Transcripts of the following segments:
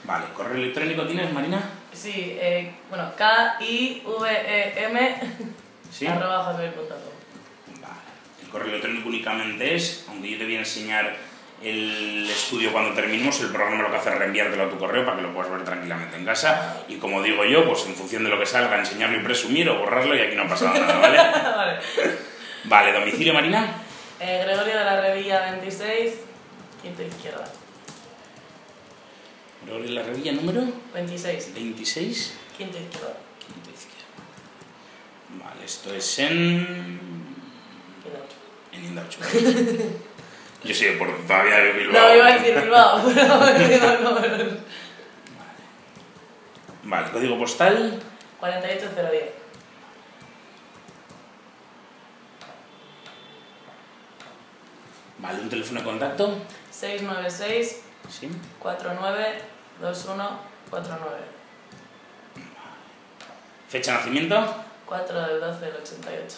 Vale, ¿correo electrónico tienes, Marina? Sí, bueno, KIVEM ¿Sí? @hotmail.com. Vale. El correo electrónico únicamente es, aunque yo te voy a enseñar el estudio cuando terminemos, el programa lo que hace es reenviártelo a tu correo para que lo puedas ver tranquilamente en casa. Y como digo yo, pues en función de lo que salga, enseñarlo y presumir o borrarlo y aquí no ha pasado nada, ¿vale? Vale. Vale, ¿domicilio, Marina? Gregorio de la Revilla 26, quinta izquierda. Gregorio de la Revilla número 26, 26, quinta izquierda. quinta izquierda. Vale, esto es en Indautxu. Yo soy de Porto, todavía de Bilbao. No, iba a decir Bilbao, pero no. Vale, código postal 48010. Vale, un teléfono de contacto 696 sí. 492149. Fecha de nacimiento 4/12/88.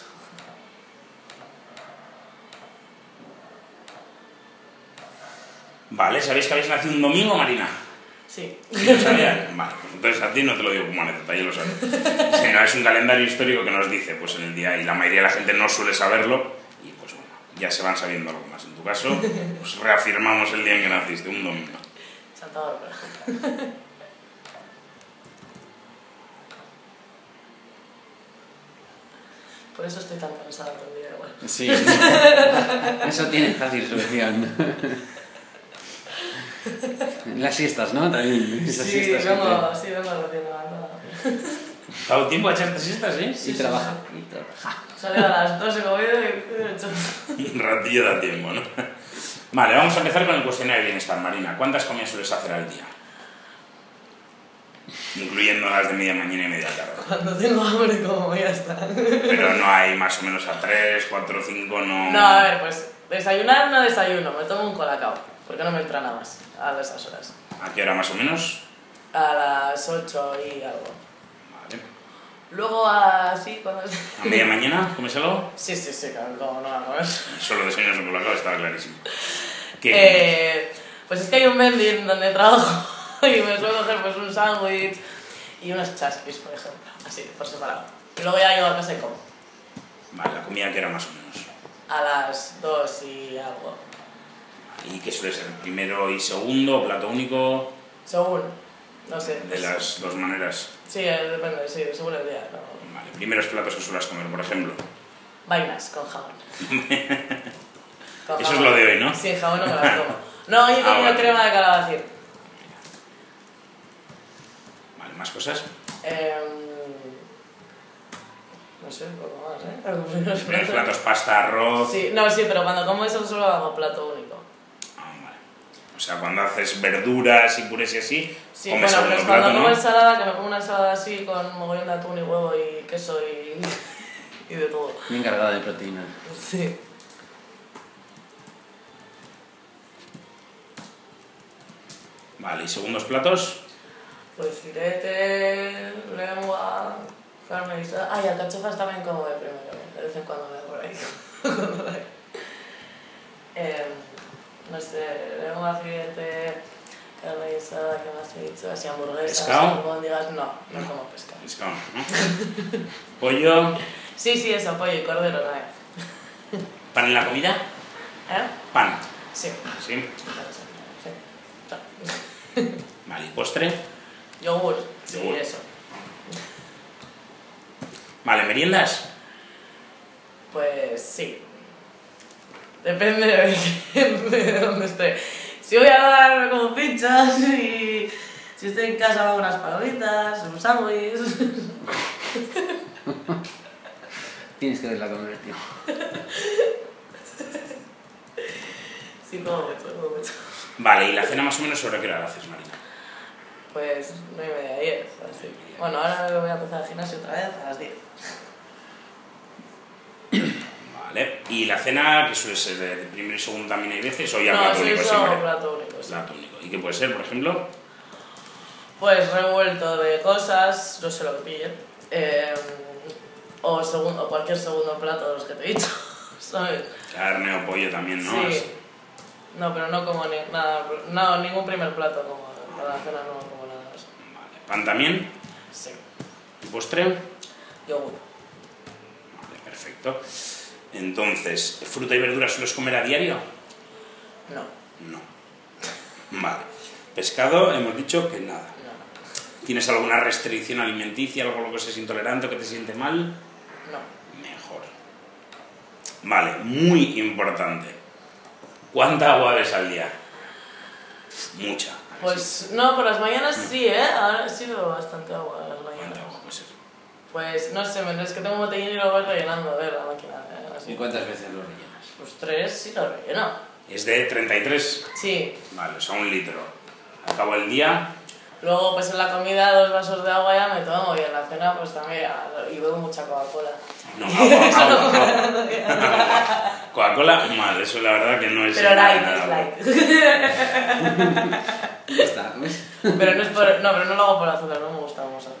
Vale, ¿sabéis que habéis nacido un domingo, Marina? Sí. ¿Sí lo sabían? Vale, pues entonces a ti no te lo digo como anécdota, yo lo sabía. Si no, es un calendario histórico que nos dice pues en el día, y la mayoría de la gente no suele saberlo, y pues bueno, ya se van sabiendo algo más. En tu caso, pues reafirmamos el día en que naciste, un domingo. Santa Bárbara. Por eso estoy tan cansada todo el día igual. Sí, eso tiene fácil solución. Las siestas, ¿no? También. Esas Sí, siestas vengo recién levantada. ¿Te ha dado tiempo a echarte siestas, eh? y trabaja. Salí a las 2 y comido y he hecho. Un ratillo da tiempo, ¿no? Vale, vamos a empezar con el cuestionario de bienestar, Marina. ¿Cuántas comidas sueles hacer al día? Incluyendo las de media mañana y media tarde. Cuando tengo hambre como ya está. Pero no hay más o menos a 3, 4, 5, no... No, a ver, pues desayunar no desayuno, me tomo un colacao, porque no me entra nada más a esas horas. ¿A qué hora más o menos? A las 8 y algo. Vale. Luego así, cuando... ¿A media mañana comes algo? Sí, claro, como no va a comer. Solo desayunas un colacao, estaba clarísimo. ¿Qué? Pues es que hay un vending donde trabajo y me suelo hacer pues un sándwich y unos chaspis, por ejemplo, así, por separado. Y luego ya llego a casa y como. Vale, ¿la comida qué era más o menos? A las 2 y algo. ¿Y qué suele ser? ¿Primero y segundo, plato único? Según, no sé. De las dos maneras. Sí, depende, sí, según el día. No. Vale, primeros platos que suelas comer, por ejemplo. Vainas con jamón. Con Eso jamón. es lo de hoy, ¿no? Sí, jamón no me las como. No, yo he comido vale. crema de calabacín. Vale, ¿más cosas? No sé, un poco más, ¿eh? Primeros platos, pasta, arroz... Sí, no, sí, pero cuando como eso solo hago plato único. Ah, vale. O sea, cuando haces verduras y purés y así, Sí, comes bueno, segundo pues cuando plato, como ¿no? ensalada, que me pongo una ensalada así con mogollón de atún y huevo y queso y de todo. Bien cargada de proteína. Sí. Vale, ¿y segundos platos? Pues filete, lengua, carne guisada. Ay, alcachofas también como de primero, de vez en cuando me da por ahí. Cuando hay. No sé, lengua, filete, carne guisada, ¿qué más he dicho? Así hamburguesas, ¿Pescado? albóndigas, no como pescado. Pescado, ¿no? Pollo... Sí, eso, pollo y cordero también. ¿Pan en la comida? ¿Eh? Pan. Sí. ¿Sí? Sí. Vale, ¿y postre? Yogur, sí, Yogur. eso. Vale, ¿meriendas? Pues sí. Depende de dónde esté. Si voy a dar, me como pinchas y si estoy en casa hago unas palomitas, un sándwich. Tienes que verla comer, tío. Sí, como mucho. Vale, ¿y la cena más o menos sobre qué hora la haces, Marina? Pues 9:30, 10, así. Bueno, ahora voy a empezar el gimnasio otra vez a las 10. Vale, ¿y la cena que suele ser de primero y segundo también hay veces o ya No, plato soy único solo siempre? plato único, sí. Plato único. ¿Y qué puede ser, por ejemplo? Pues revuelto de cosas, no sé lo que pille. O cualquier segundo plato de los que te he dicho, ¿sabes? Carne o pollo también, ¿no? Sí. No, pero no como nada, no, ningún primer plato como el para la cena no como nada de eso. Vale. ¿Pan también? Sí. ¿Y postre? Yogur. Vale, perfecto. Entonces, ¿fruta y verdura sueles comer a diario? No. No. Vale. Pescado, hemos dicho que nada. No. ¿Tienes alguna restricción alimenticia, algo a lo que seas intolerante o que te siente mal? No. Mejor. Vale, muy importante. ¿Cuánta agua bebes al día? Mucha. Pues no, por las mañanas sí, ¿eh? Ahora sí bebo bastante agua a las ¿Cuánta mañanas. agua puede ser? Pues no sé, es que tengo un botellín y lo voy rellenando, a ver, la máquina. Así. ¿Y cuántas veces lo rellenas? Pues 3 sí lo relleno. ¿Es de 33? Sí. Vale, o sea, 1 litro. Acabo el día. Luego pues en la comida 2 vasos de agua ya me tomo y en la cena pues también y bebo mucha Coca-Cola. No, agua. Coca-Cola, mal, eso la verdad que no es... Pero light, nada. es light. Ya está, ¿ves? Pero no es por, no, pero no lo hago por azúcar, no me gusta como sabe.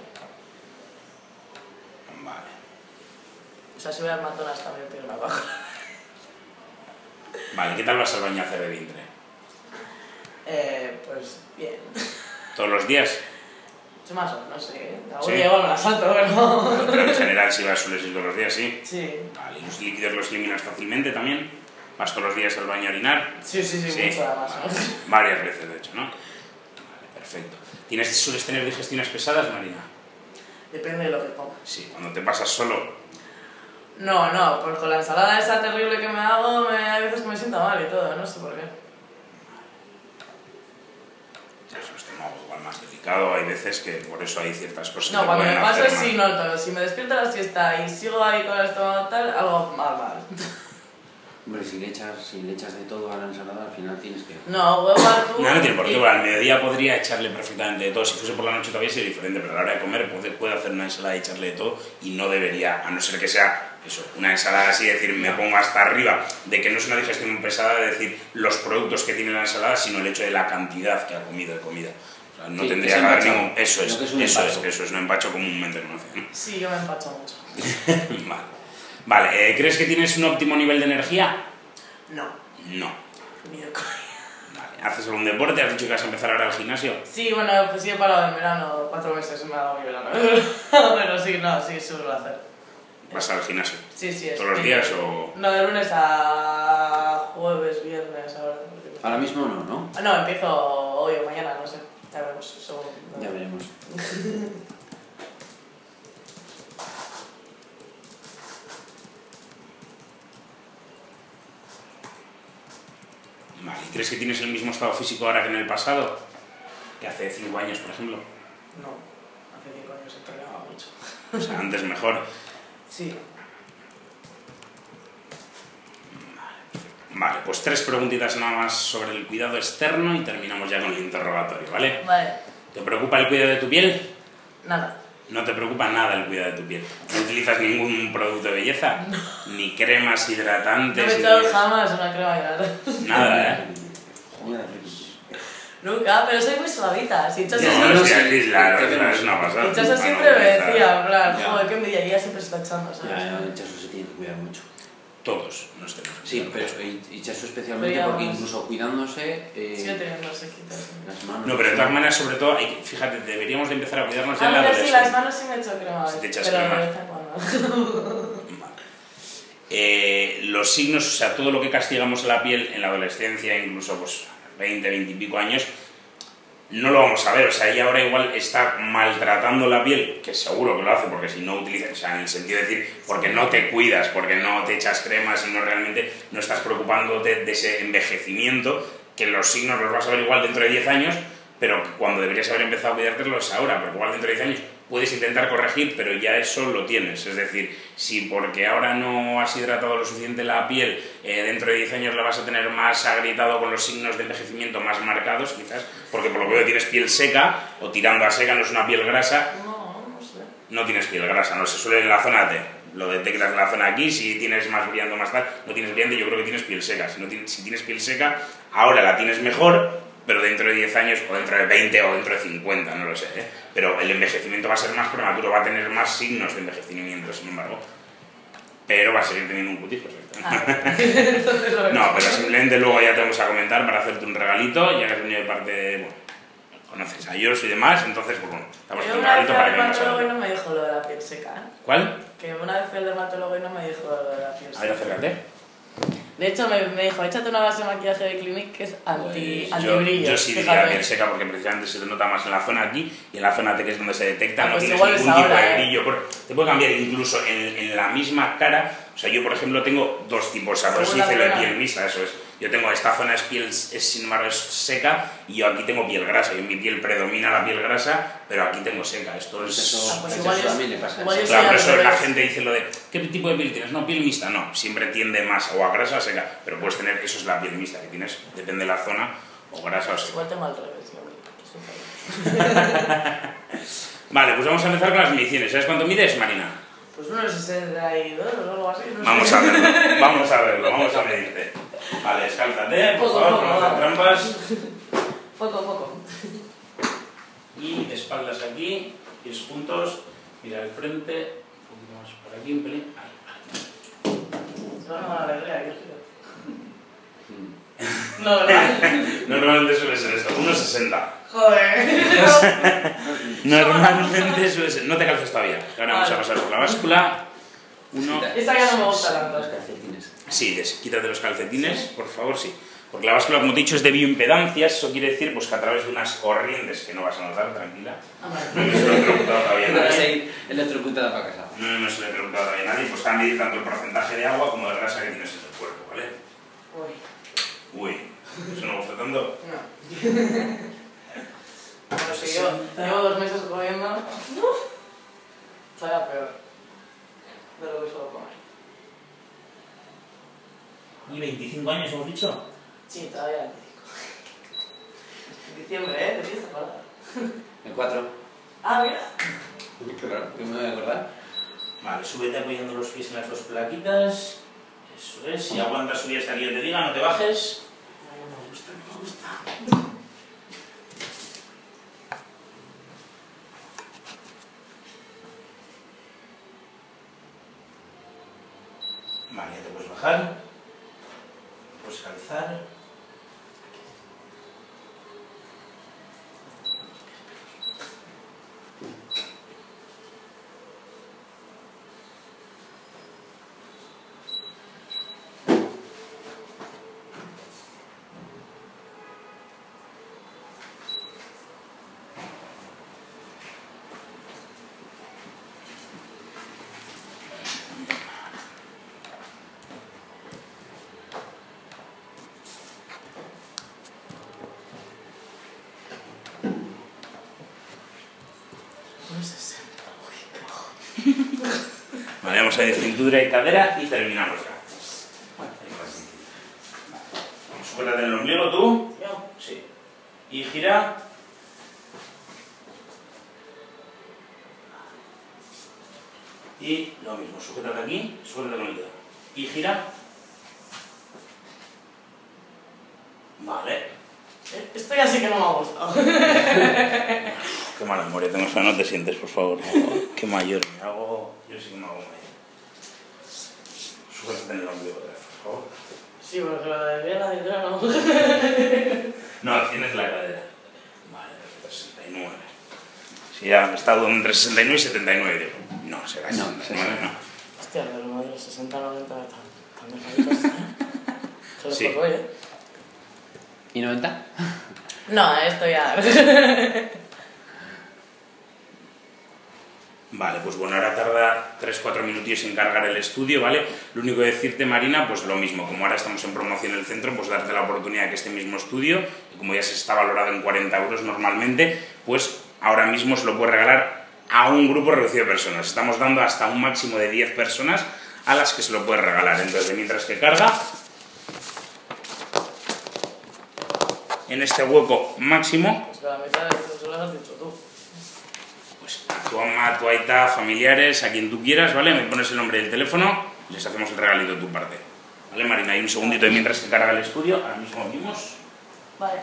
Vale. O sea, si voy al McDonald's también pido una Coca-Cola. Vale, ¿qué tal vas al baño a hacer de vientre? Pues bien. ¿Todos los días? Más o menos, sí. Algún Sí. día igual me la salto, pero... Pero en general si vas sueles ir todos los días, sí. Sí. Vale, ¿y los líquidos los eliminas fácilmente también? ¿Vas todos los días al baño a orinar? Sí, mucho además. ¿No? Varias veces, de hecho, ¿no? Vale, perfecto. ¿Sueles tener digestiones pesadas, Marina? Depende de lo que coma. Sí, cuando te pasas solo. No, pues con la ensalada esa terrible que me hago, hay veces que me siento mal y todo, no sé por qué. Ya es un estómago igual más delicado, hay veces que por eso hay ciertas cosas No, que cuando me pueden pasa hacer sí mal. noto. Si me despierto a la siesta y sigo ahí con el estómago tal, algo mal. Hombre, si le echas de todo a la ensalada, al final tienes que... No, huevo atún... No tiene por qué, bueno, al mediodía podría echarle perfectamente de todo, si fuese por la noche todavía sería diferente, pero a la hora de comer puede hacer una ensalada y echarle de todo y no debería, a no ser que sea eso, una ensalada así, decir, me pongo hasta arriba, de que no es una digestión pesada, de decir los productos que tiene la ensalada, sino el hecho de la cantidad que ha comido de comida. O sea, no Sí, tendría es que haber empacho. ningún... Eso Lo que es un es, empacho. no empacho comúnmente conoce, ¿no? Sí, yo me empacho mucho. Vale, ¿crees que tienes un óptimo nivel de energía? No, No. ni de coña. Vale. ¿Haces algún deporte? ¿Has dicho que vas a empezar ahora al gimnasio? Sí, bueno, pues sí he parado en verano, 4 meses me ha dado mi verano. Pero sí, no, sí, suelo hacer. ¿Vas al gimnasio? Sí, es. ¿Todos los días o...? No, de lunes a jueves, viernes, ahora. Ahora mismo no, ¿no? No, empiezo hoy o mañana, no sé. Ya veremos. Ya veremos. Vale. ¿Y crees que tienes el mismo estado físico ahora que en el pasado? Que hace 5 años, por ejemplo. No, hace 5 años entrenaba mucho. O sea, antes mejor. Sí. Vale, pues 3 preguntitas nada más sobre el cuidado externo y terminamos ya con el interrogatorio, ¿vale? Vale, ¿Te preocupa el cuidado de tu piel? nada. No te preocupa nada el cuidado de tu piel. ¿No utilizas ningún producto de belleza? Ni cremas No hidratantes, me he ni... echado jamás una crema hidratada. Nada, ¿eh? Joder, Nunca, pero soy muy suavita. Si echas No, así, no, sí, claro, es una pasada. echas así Bueno, siempre me utilizar decía, en plan, Ya. joder, qué envidia, y ella siempre se está echando, ¿sabes? Chaso se tiene que cuidar mucho. Todos nos tenemos que Sí, cuidar. pero y Chaso especialmente Pero ya porque vamos. incluso cuidándose... Sigue teniendo sequitas. las manos... No, pero de todas maneras, sobre todo, fíjate, deberíamos de empezar a cuidarnos ya en la Ah, pero sí, adolescencia. las manos sí me echo crema. Si te echas pero crema. de vez en cuando. Los signos, o sea, todo lo que castigamos a la piel en la adolescencia, incluso pues 20 y pico años, no lo vamos a ver. O sea, ella ahora igual está maltratando la piel, que seguro que lo hace, porque si no utilizas, o sea, en el sentido de decir, porque no te cuidas, porque no te echas cremas y no realmente no estás preocupándote de ese envejecimiento, que los signos los vas a ver igual dentro de 10 años, pero cuando deberías haber empezado a cuidártelo es ahora, porque igual dentro de 10 años puedes intentar corregir, pero ya eso lo tienes. Es decir, si porque ahora no has hidratado lo suficiente la piel, dentro de 10 años la vas a tener más agrietado con los signos de envejecimiento más marcados, quizás, porque por lo que veo tienes piel seca, o tirando a seca, no es una piel grasa, No sé. no tienes piel grasa, no se suele en la zona T. Lo detectas en la zona aquí, si tienes más brillante o más tal, no tienes brillante, yo creo que tienes piel seca. Si tienes piel seca, ahora la tienes mejor, pero dentro de 10 años, o dentro de 20, o dentro de 50, no lo sé, ¿eh? Pero el envejecimiento va a ser más prematuro, va a tener más signos de envejecimiento, sin embargo. Pero va a seguir teniendo un cutis perfecto. Entonces lo No, pero simplemente luego ya te vamos a comentar para hacerte un regalito, ya que has venido de parte de... Bueno, conoces a ellos y demás, entonces, pues bueno, estamos Yo con un una vez ratito fui para al que vengas a dermatólogo y verlo. no me dijo lo de la piel seca, ¿eh? ¿Cuál? Que una vez fui al dermatólogo y no me dijo lo de la piel A ver, seca. acércate. De hecho, me dijo, échate una base de maquillaje de Clinique que es anti-brillo. Yo sí diría piel seca porque precisamente se te nota más en la zona aquí y en la zona T que es donde se detecta, no Pues tienes igual ningún es tipo ahora, de brillo. Te puede cambiar incluso en la misma cara. O sea, yo por ejemplo tengo dos tipos, o sea, por eso Según la dice lo de zona. piel mixta, eso es. Yo tengo esta zona es piel, sin embargo es seca y yo aquí tengo piel grasa y en mi piel predomina la piel grasa, pero aquí tengo seca. Esto es... Eso, pues eso igual es- también le pasa. igual es- Claro, por al eso la revés. gente dice lo de ¿qué tipo de piel tienes? No, piel mixta, no, siempre tiende más o a grasa o a seca, pero puedes tener, eso es la piel mixta que tienes, depende de la zona, o grasa o seca. Igual tengo al revés, yo aquí estoy fallando. Vale, pues vamos a empezar con las mediciones. ¿Sabes cuánto mides, Marina? Pues 1,62 o algo así, no sé. Vamos a verlo, vamos a medirte. Vale, descálzate, por Poco, favor, poco, no hacer vamos. trampas. Poco. Y de espaldas aquí, pies juntos, mira al frente, un poquito más por aquí, un pelín. Ahí, Se va a dar alegría aquí, No, ¿verdad? vale. Normalmente suele ser esto, 1,60. Joder. Normalmente suele ser... No te calces todavía. Ahora vamos a Vale. pasar por la báscula. Esta ya no me gusta tanto. Los calcetines. Sí, quítate los calcetines, por favor, sí. Porque la báscula, como te he dicho, es de bioimpedancias. Eso quiere decir pues, que a través de unas corrientes que no vas a notar, tranquila. No me se lo he preguntado todavía a Ahora nadie. sí, electrocutada para casa. No se lo he preguntado todavía a nadie. Pues te van a medir tanto el porcentaje de agua como de grasa que tienes en el cuerpo, ¿vale? Uy, Uy, ¿eso no gusta tanto? no. Bueno, si yo llevo 2 meses comiendo, estaría peor de lo que suelo comer. ¿Y 25 años hemos dicho? Sí, todavía no. En diciembre, ¿eh? Te tienes que acordar. El 4. Ah, mira. Qué raro, que me voy a acordar. Vale, súbete apoyando los pies en las dos plaquitas. Eso es. Si aguantas subir hasta que yo te diga, no te bajes. Ay, no me gusta. Vale, ya te puedes bajar. Puedes calzar. No sé. Uy, qué bajo. Vale, vamos a ir cintura y cadera y terminamos ya. Suéltate en el ombligo tú. Yo. Sí. Y gira. Y lo mismo, sujétate aquí, suéltate con el dedo. Y gira. Vale. Esto ya sí que no me ha gustado. Qué mala memoria tengo, eso no te sientes, por favor. Qué mayor me hago. Yo sí que me hago mayor. Sujétate en el ombligo otra vez, por favor. Sí, porque lo de bien la cintura no. No, tienes la cadera. Vale, perfecto, 69. Sí, ya he estado entre 69 y 79, digo. No, será 69, no. Hostia, lo del modelo 60-90 tan delgaditos están. Que los Sí. toco, ¿eh? ¿Y 90? No, esto ya. Vale, pues bueno, ahora tarda 3-4 minutillos en cargar el estudio, ¿vale? Lo único que decirte, Marina, pues lo mismo, como ahora estamos en promoción en el centro, pues darte la oportunidad de que este mismo estudio, que como ya se está valorado en 40 euros normalmente, pues ahora mismo se lo puedes regalar a un grupo reducido de personas. Estamos dando hasta un máximo de 10 personas a las que se lo puedes regalar. Entonces, mientras que carga, en este hueco máximo, Pues que la mitad de esto se lo has dicho tú. pues a tu mamá, a tu aita, familiares, a quien tú quieras, ¿vale? Me pones el nombre del teléfono y les hacemos el regalito de tu parte. ¿Vale, Marina? Hay un segundito mientras que carga el estudio, ahora mismo abrimos. Vale.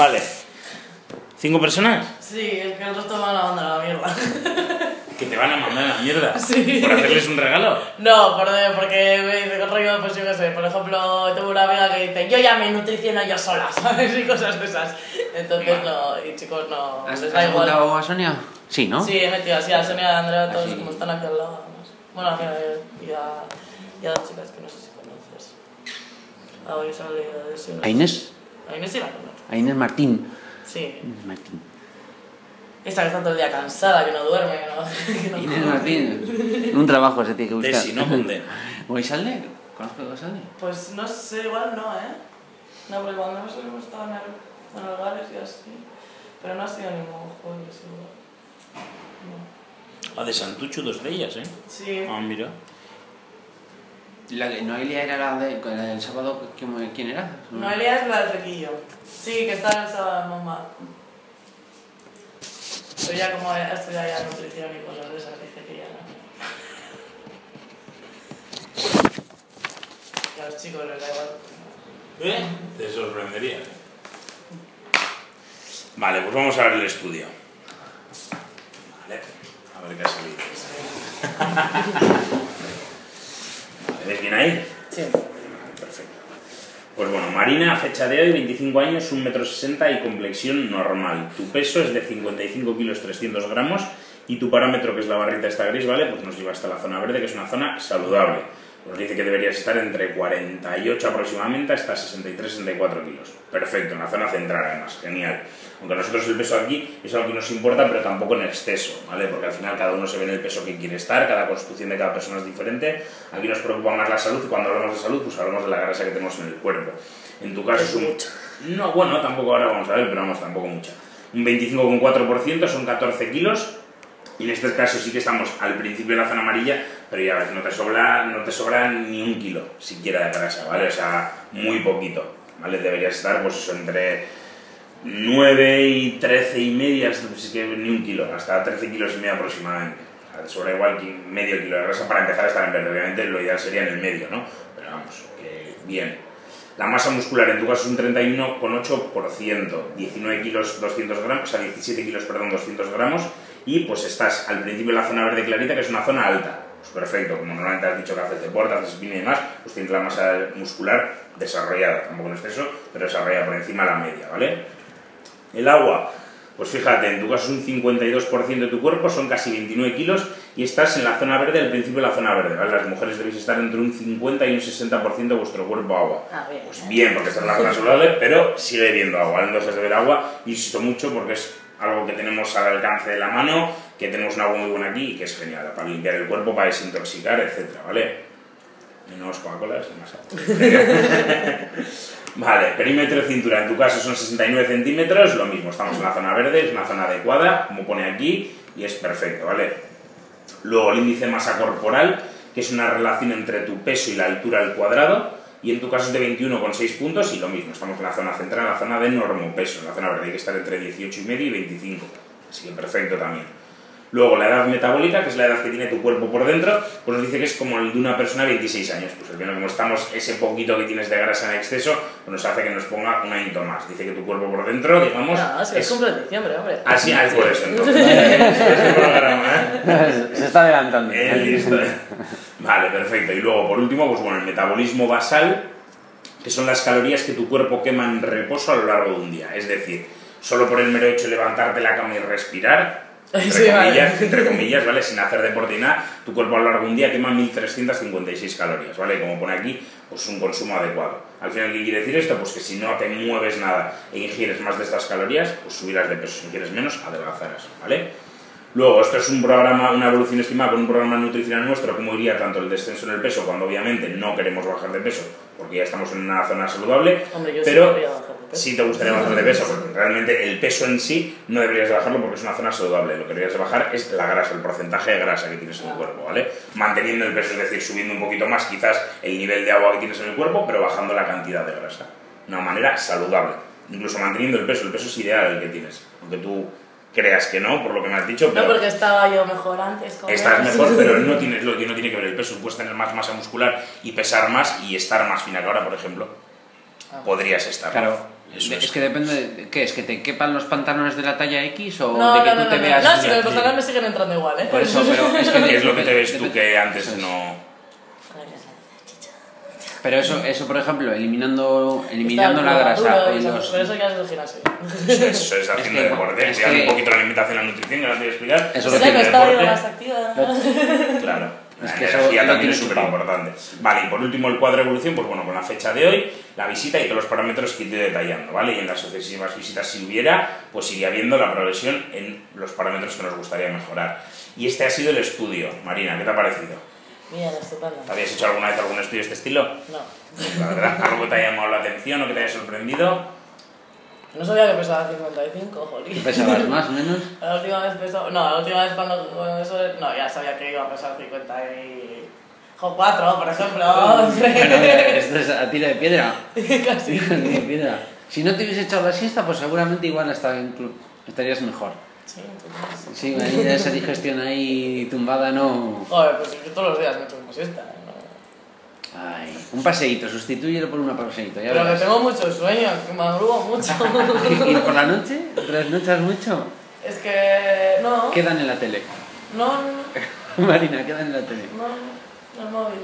Vale. ¿5 personas? Sí, es que el resto me van a mandar a la mierda. ¿Que te van a mandar a la mierda? Sí. ¿Por hacerles un regalo? No, porque me dice rollo, pues yo qué sé, por ejemplo, tengo una amiga que dice, yo ya me nutriciono yo sola, ¿sabes? Y cosas de esas. Entonces no, y chicos no, ¿Has les da igual. apuntado a Sonia? Sí, ¿no? Sí, he metido así a Sonia y a Andrea, todos Así. como están aquí al lado, además. Bueno, a Javier y a dos chicas que no sé si conoces. A hoy se han leído de eso. ¿A Inés? A Inés sí la conozco. A Inés Martín. Sí. Inés Martín. Esta que está todo el día cansada, que no duerme, que no Inés come. Martín. Un trabajo se tiene que buscar. Tesi, no conde. ¿Goizalde? ¿Conozco Goizalde? Pues no sé, igual no, ¿eh? No, porque cuando hemos estado en el Gales y así, pero no ha sido ningún jueves igual. No. Ah, de Santucho, 2 de ellas, ¿eh? Sí. Ah, mira. La de Noelia era la del sábado. ¿Quién era? Noelia es la del Requillo. Sí, que está en el sábado de mamá. Pero ya como ha estudiado ya nutrición y cosas de esas, dice que ya no. Y a los chicos les da igual. Te sorprendería. Vale, pues vamos a ver el estudio. Vale, a ver qué ha salido. Vale, ¿ves bien ahí? Sí. Perfecto. Pues bueno, Marina, fecha de hoy, 25 años, 1,60 m y complexión normal. Tu peso es de 55 kilos 300 gramos y tu parámetro, que es la barrita esta gris, ¿vale? Pues nos lleva hasta la zona verde, que es una zona saludable. Nos dice que deberías estar entre 48 aproximadamente hasta 63-64 kilos. Perfecto, en la zona central además, genial. Aunque a nosotros el peso aquí es algo que nos importa, pero tampoco en exceso, ¿vale? Porque al final cada uno se ve en el peso que quiere estar, cada constitución de cada persona es diferente. Aquí nos preocupa más la salud y cuando hablamos de salud, pues hablamos de la grasa que tenemos en el cuerpo. En tu caso es un... No, bueno, tampoco ahora vamos a ver, pero vamos, tampoco mucha. Un 25,4% son 14 kilos. Y en este caso sí que estamos al principio de la zona amarilla, pero ya ves, no te sobra ni 1 kilo siquiera de grasa, ¿vale? O sea, muy poquito, ¿vale? Deberías estar pues eso, entre 9 y 13 y media, pues que ni 1 kilo, hasta 13 kilos y medio aproximadamente. O sea, te sobra igual que medio kilo de grasa para empezar a estar en verde. Obviamente lo ideal sería en el medio, ¿no? Pero vamos, que bien. La masa muscular en tu caso es un 31,8%, 19 kilos 200 gramos, o sea 17 kilos, perdón, 200 gramos, y pues estás al principio de la zona verde clarita, que es una zona alta. Pues perfecto, como normalmente has dicho que haces deporte, haces spinning y demás, pues tienes la masa muscular desarrollada, tampoco en exceso, pero desarrollada por encima de la media, ¿vale? El agua, pues fíjate, en tu caso es un 52% de tu cuerpo, son casi 29 kilos, y estás en la zona verde, al principio de la zona verde, ¿vale? Las mujeres debéis estar entre un 50 y un 60% de vuestro cuerpo agua. Ah, bien. Pues bien, porque estás en la zona saludable, pero sigue bebiendo agua, no dejes de beber agua, insisto mucho porque es algo que tenemos al alcance de la mano, que tenemos un agua muy buena aquí y que es genial, para limpiar el cuerpo, para desintoxicar, etcétera, ¿vale? Menos Coca-Cola, es más agua. Vale, perímetro de cintura, en tu caso son 69 centímetros, lo mismo, estamos en la zona verde, es una zona adecuada, como pone aquí, y es perfecto, ¿vale? Luego el índice de masa corporal, que es una relación entre tu peso y la altura al cuadrado, y en tu caso es de 21,6 puntos, y lo mismo, estamos en la zona central, en la zona de normopeso, en la zona verde hay que estar entre 18,5 y 25, así que perfecto también. Luego, la edad metabólica, que es la edad que tiene tu cuerpo por dentro, pues nos dice que es como el de una persona de 26 años. Pues el que no, como estamos, ese poquito que tienes de grasa en exceso, pues nos hace que nos ponga un añito más. Dice que tu cuerpo por dentro, digamos... No, si es cumple de diciembre, hombre. Así es por eso, entonces. Este es el programa, ¿eh? Se está adelantando. Listo. Vale, perfecto. Y luego, por último, pues bueno, el metabolismo basal, que son las calorías que tu cuerpo quema en reposo a lo largo de un día. Es decir, solo por el mero hecho de levantarte de la cama y respirar... Entre comillas, ¿vale? Sin hacer deporte y nada, tu cuerpo a lo largo de un día quema 1.356 calorías, ¿vale? Como pone aquí, pues un consumo adecuado. Al final, ¿qué quiere decir esto? Pues que si no te mueves nada e ingieres más de estas calorías, pues subirás de peso. Si ingieres menos, adelgazarás, ¿vale? Luego, esto es un programa, una evolución estimada con un programa nutricional nuestro, como iría tanto el descenso en el peso, cuando obviamente no queremos bajar de peso, porque ya estamos en una zona saludable, Hombre, yo pero sí quería bajar de peso. sí te gustaría bajar de peso, porque realmente el peso en sí no deberías de bajarlo porque es una zona saludable. Lo que deberías de bajar es la grasa, el porcentaje de grasa que tienes en el cuerpo, ¿vale? Manteniendo el peso, es decir, subiendo un poquito más quizás el nivel de agua que tienes en el cuerpo, pero bajando la cantidad de grasa. De una manera saludable. Incluso manteniendo el peso es ideal el que tienes, aunque tú creas que no, por lo que me has dicho, pero... No, porque estaba yo mejor antes. Estás mejor, pero no tienes lo que no tiene que ver el peso. Puedes tener más masa muscular y pesar más y estar más fina que ahora, por ejemplo. podrías estar. Claro, Eso es que depende de qué, es que te quepan los pantalones de la talla X o No, de que no, tú te no, veas... no, si los pantalones me siguen entrando igual, ¿eh? Por eso, pero es que... ¿Qué es lo que te ves tú depende- que antes eso es. no...? Pero eso, por ejemplo, eliminando la grasa y los... Pero eso ya es del gimnasio. Eso es haciendo que- deporte. es Cuidar que- un poquito la alimentación, la nutrición, que no te voy a explicar. Eso Es lo el tiene estadio deporte. más activa. Claro, Es la que eso energía lo también tiene es súper chupado. importante. Vale, y por último el cuadro de evolución, pues bueno, con la fecha de hoy, la visita y todos los parámetros que he ido detallando, ¿vale? Y en las sucesivas visitas, si hubiera, pues iría viendo la progresión en los parámetros que nos gustaría mejorar. Y este ha sido el estudio. Marina, ¿qué te ha parecido? Bien, estupendo. ¿Te habías hecho alguna vez algún estudio de este estilo? No. La verdad, ¿algo que te haya llamado la atención o que te haya sorprendido? No sabía que pesaba 55, jolín. ¿Pesabas más o menos? La última vez pesó... No, la última vez cuando eso... No, ya sabía que iba a pesar 54, por ejemplo. Bueno, esto es a tiro de piedra. Casi. Tiro de piedra. Si no te hubiese echado la siesta, pues seguramente igual estarías mejor. Sí, entonces... Sí, ahí esa digestión ahí tumbada no... Joder, pues yo todos los días me echo una siesta. ¿No? Ay, un paseíto, sustitúyelo por un paseíto, ya Pero que verás. tengo mucho sueño, que madrugo mucho. ¿Y por la noche? ¿Trasnochas mucho? Es que... No. Quedan en la tele. No, Marina, quedan en la tele. no, el móvil.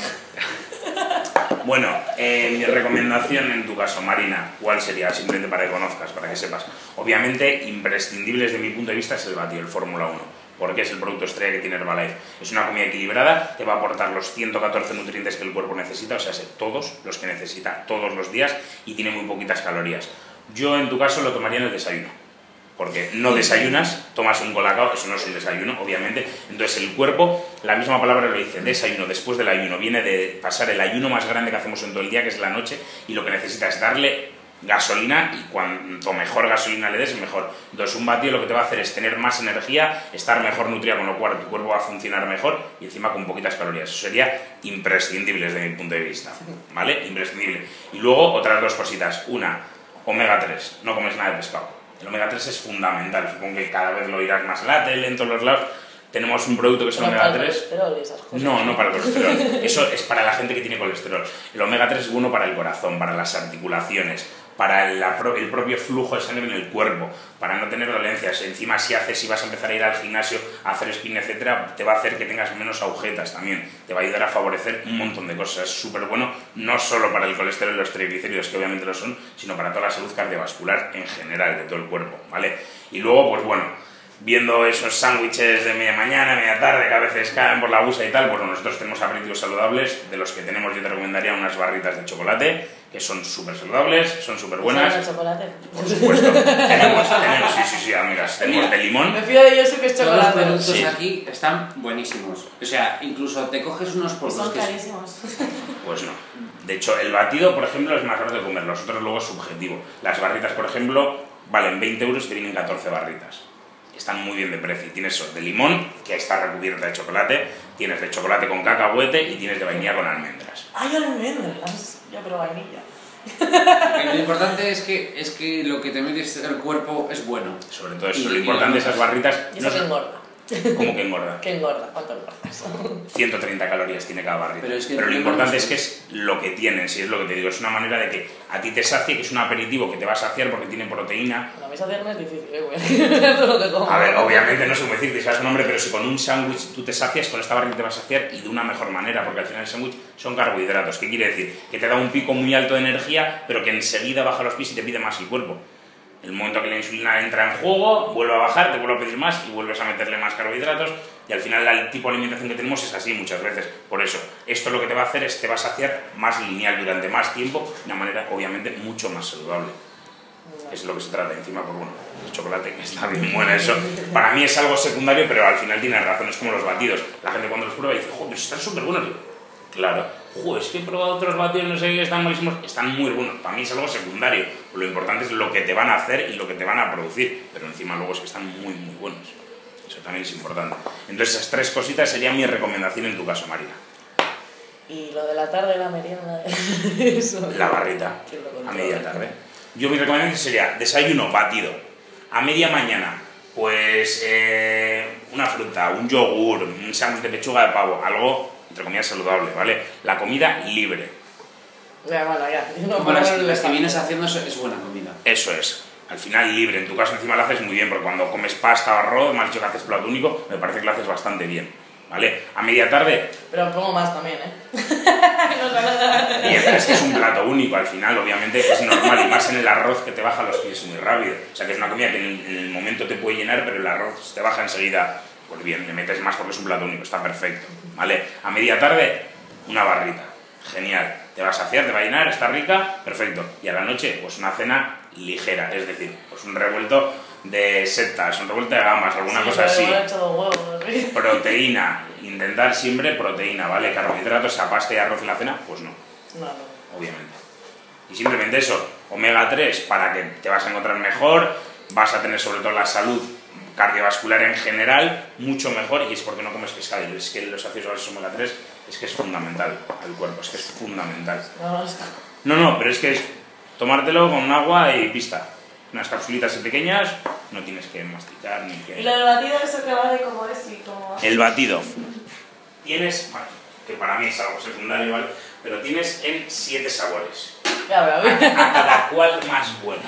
Bueno, mi recomendación en tu caso, Marina, ¿cuál sería? Simplemente para que conozcas, para que sepas. Obviamente, imprescindible desde mi punto de vista es el batido, el Fórmula 1, porque es el producto estrella que tiene Herbalife. Es una comida equilibrada, te va a aportar los 114 nutrientes que el cuerpo necesita, o sea, todos los que necesita todos los días, y tiene muy poquitas calorías. Yo, en tu caso, lo tomaría en el desayuno, porque no desayunas, tomas un colacao, eso no es un desayuno, obviamente. Entonces el cuerpo, la misma palabra lo dice, desayuno, después del ayuno, viene de pasar el ayuno más grande que hacemos en todo el día, que es la noche, y lo que necesita es darle gasolina, y cuanto mejor gasolina le des, mejor. Entonces un batido lo que te va a hacer es tener más energía, estar mejor nutrido, con lo cual tu cuerpo va a funcionar mejor, y encima con poquitas calorías. Eso sería imprescindible desde mi punto de vista, ¿vale? Imprescindible. Y luego otras dos cositas. Una, omega 3, no comes nada de pescado. El omega 3 es fundamental, supongo que cada vez lo oirás más en la tele, en todos los lados. Tenemos un producto que es el Pero omega para el 3. colesterol y esas cosas. No, no para el colesterol. Eso es para la gente que tiene colesterol. El omega 3 es bueno para el corazón, para las articulaciones, para el propio flujo de sangre en el cuerpo, para no tener dolencias. Encima, si vas a empezar a ir al gimnasio, a hacer spin, etcétera, te va a hacer que tengas menos agujetas también. Te va a ayudar a favorecer un montón de cosas. Es súper bueno, no solo para el colesterol y los triglicéridos, que obviamente lo son, sino para toda la salud cardiovascular en general, de todo el cuerpo, ¿vale? Y luego, pues bueno, viendo esos sándwiches de media mañana, media tarde, que a veces caen por la busa y tal, pues nosotros tenemos aperitivos saludables, de los que tenemos, yo te recomendaría unas barritas de chocolate, que son súper saludables, son súper buenas. ¿Sabes el chocolate? Por supuesto, tenemos, sí, amigas, tenemos de limón. Me fío de yo, sé que es Todos los chocolate. productos Sí. aquí están buenísimos. O sea, incluso te coges unos Y polvos son que carísimos. Pues no. De hecho, el batido, por ejemplo, es más barato de comer, los otros luego es subjetivo. Las barritas, por ejemplo, valen 20 euros y te vienen 14 barritas. Están muy bien de precio. Tienes eso de limón, que está recubierta de chocolate, tienes de chocolate con cacahuete y tienes de vainilla con almendras. Ay, almendras. Ya, pero vainilla. Lo importante es que lo que te metes al cuerpo es bueno. Sobre todo eso, Y- lo importante de y- esas barritas... Y no eso que es- engorda. ¿Cómo que engorda? ¿Qué engorda? ¿Cuánto engorda? 130 calorías tiene cada barrita. Pero es que lo tenemos- importante es que es lo que tienen, si es lo que te digo. Es una manera de que a ti te sacie, que es un aperitivo que te va a saciar porque tiene proteína. A mí saciarme es difícil, güey. Todo lo que como. A ver, obviamente no sé cómo decirte, sabes un nombre, pero si con un sándwich tú te sacias, con esta barrita te vas a saciar y de una mejor manera, porque al final el sándwich son carbohidratos. ¿Qué quiere decir? Que te da un pico muy alto de energía, pero que enseguida baja los pies y te pide más el cuerpo. El momento que la insulina entra en juego, vuelve a bajar, te vuelve a pedir más y vuelves a meterle más carbohidratos, y al final el tipo de alimentación que tenemos es así muchas veces. Por eso, esto lo que te va a hacer es te va a saciar más lineal durante más tiempo, de una manera obviamente mucho más saludable. Es lo que se trata. Encima, pues bueno, el chocolate está bien bueno. Eso para mí es algo secundario, pero al final tienes razón, es como los batidos. La gente cuando los prueba dice, joder, están súper buenos. Claro, joder, es que he probado otros batidos, no sé qué, están malísimos. Están muy buenos. Para mí es algo secundario. Lo importante es lo que te van a hacer y lo que te van a producir. Pero encima luego es que están muy, muy buenos. Eso también es importante. Entonces esas tres cositas sería mi recomendación en tu caso, Marina. Y lo de la tarde, la merienda. Eso. La barrita, ¿Quién lo a controla? media tarde. Yo mi recomendación sería desayuno, batido. A media mañana, pues una fruta, un yogur, un sándwich de pechuga de pavo, algo, entre comillas, saludable, ¿vale? La comida libre. Ya, bueno, ya. No, Como las no, que vienes haciendo es buena comida. Eso es. Al final libre, en tu caso encima lo haces muy bien, porque cuando comes pasta o arroz, me has dicho que haces plato único, me parece que lo haces bastante bien, ¿vale? A media tarde, Pero pongo más también, ¿eh? bien, es que es un plato único, al final obviamente es normal, y más en el arroz que te baja los pies muy rápido. O sea que es una comida que en el momento te puede llenar, pero el arroz te baja enseguida. Pues bien, le metes más porque es un plato único, está perfecto, ¿vale? A media tarde, una barrita, genial. Te va a saciar, te va a llenar, está rica, perfecto. Y a la noche, pues una cena ligera, es decir, pues un revuelto de setas, un revuelto de gambas, alguna cosa así. He echado huevos, ¿sí? Proteína, intentar siempre proteína, ¿vale? Carbohidratos, sea pasta y arroz en la cena, pues no, No, no. obviamente. Y simplemente eso, omega 3 para que te vas a encontrar mejor, vas a tener sobre todo la salud cardiovascular en general mucho mejor, y es porque no comes pescado. Y es que los ácidos grasos omega 3 es que es fundamental al cuerpo, es que es fundamental. No, está. No, pero es que es tomártelo con agua y pista. Unas capsulitas pequeñas, no tienes que masticar ni que... ¿Y lo del batido eso que vale como es y como...? El batido. Tienes, bueno, que para mí es algo secundario, ¿vale? Pero tienes en 7 sabores. Ya, pero a ver. A cada cual más bueno.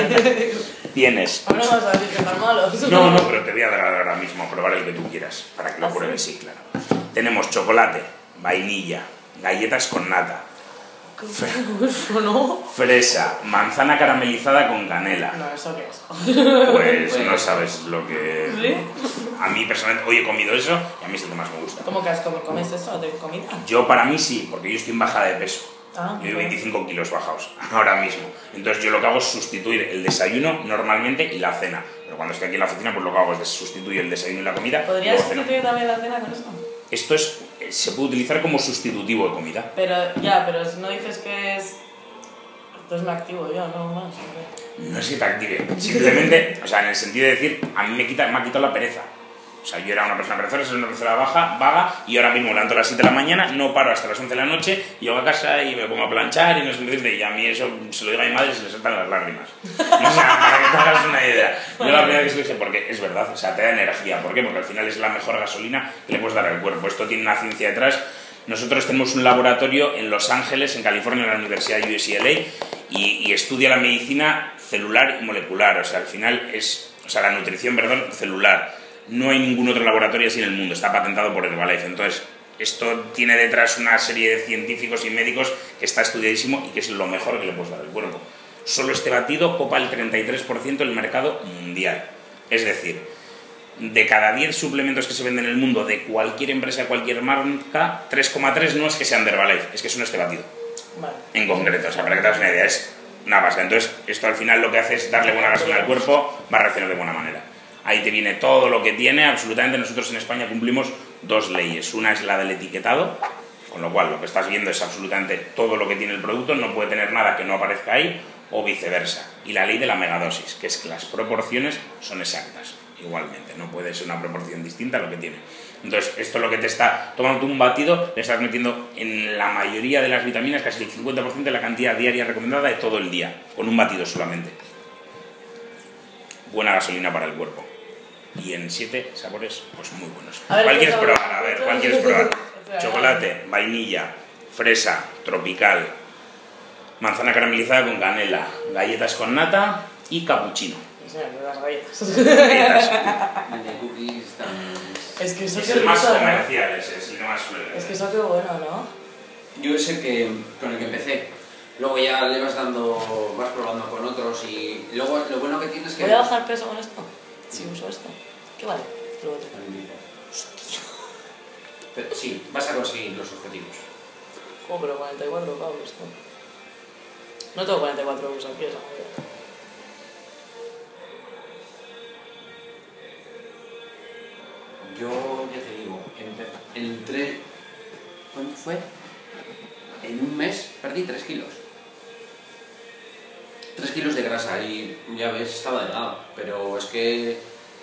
Tienes... A mí no me vas a decir que están malos. No, pero te voy a dar ahora mismo a probar el que tú quieras, para que lo ¿Ah, sí? pruebes, sí, claro. Tenemos chocolate, vainilla, galletas con nata, ¿Qué eso, no? fresa, manzana caramelizada con canela. No, ¿eso qué es? Pues no sabes lo que... ¿Sí? A mí personalmente, hoy he comido eso y a mí es el que más me gusta. ¿Cómo que comes eso de comida? Yo para mí sí, porque yo estoy en bajada de peso. Ah, Yo llevo 25 kilos bajados ahora mismo. Entonces yo lo que hago es sustituir el desayuno normalmente y la cena. Pero cuando estoy aquí en la oficina, pues lo que hago es sustituir el desayuno y la comida. y ¿Podrías luego ceno. sustituir también la cena con eso? Esto se puede utilizar como sustitutivo de comida. Pero, ya, pero no dices que es... Entonces me activo yo, no más. ¿O No es que te active, simplemente, o sea, en el sentido de decir, a mí me ha quitado la pereza. O sea, yo era una persona perezosa, soy una persona vaga, y ahora mismo me levanto a las 7 de la mañana, no paro hasta las 11 de la noche, llego a casa y me pongo a planchar y no sé qué decirte, y a mí eso se lo digo a mi madre y se le saltan las lágrimas. O sea, para que te hagas una idea. Yo la primera vez que se lo dije, porque es verdad, o sea, te da energía. ¿Por qué? Porque al final es la mejor gasolina que le puedes dar al cuerpo. Esto tiene una ciencia detrás. Nosotros tenemos un laboratorio en Los Ángeles, en California, en la Universidad de UCLA, y estudia la medicina celular y molecular. O sea, al final es, o sea, la nutrición, perdón, celular. No hay ningún otro laboratorio así en el mundo, está patentado por Herbalife. Entonces, esto tiene detrás una serie de científicos y médicos que está estudiadísimo y que es lo mejor que le puedes dar al cuerpo. Solo este batido copa el 33% del mercado mundial. Es decir, de cada 10 suplementos que se venden en el mundo, de cualquier empresa, cualquier marca, 3,3 no es que sean de Herbalife, es que son este batido. Vale. En concreto, o sea, para que te hagas una idea, es una base. Entonces, esto al final lo que hace es darle buena gasolina al cuerpo, va a reaccionar de buena manera. Ahí te viene todo lo que tiene, absolutamente. Nosotros en España cumplimos 2 leyes. Una es la del etiquetado, con lo cual lo que estás viendo es absolutamente todo lo que tiene el producto, no puede tener nada que no aparezca ahí, o viceversa. Y la ley de la megadosis, que es que las proporciones son exactas, igualmente, no puede ser una proporción distinta a lo que tiene. Entonces, esto es lo que te está tomando un batido, le estás metiendo en la mayoría de las vitaminas, casi el 50% de la cantidad diaria recomendada de todo el día, con un batido solamente. Buena gasolina para el cuerpo. Y en 7 sabores, pues muy buenos. A ver, ¿Cuál quieres ¿qué probar? sabor? A ver, ¿cuál quieres probar? Espera, Chocolate, vainilla, fresa, tropical, manzana caramelizada con canela, galletas con nata y cappuccino. Sí, me das galletas. Galletas. El de cookies también Es que eso Es qué el más rico, ¿no? comercial, ese es el que más suele Es que vender. eso qué bueno, ¿no? Yo ese que con el que empecé. Luego ya le vas dando, vas probando con otros y luego lo bueno que tienes es que... ¿Voy a bajar peso con esto? Si uso esto. ¿Qué vale? Luego te... Pero sí, vas a conseguir los objetivos. Oh, pero 44 pavos esto. No tengo 44 euros aquí, esa movida. Yo ya te digo, entre... ¿Cuándo fue? En un mes perdí 3 kilos. 3 kilos de grasa y ya ves, estaba delgado. Pero es que...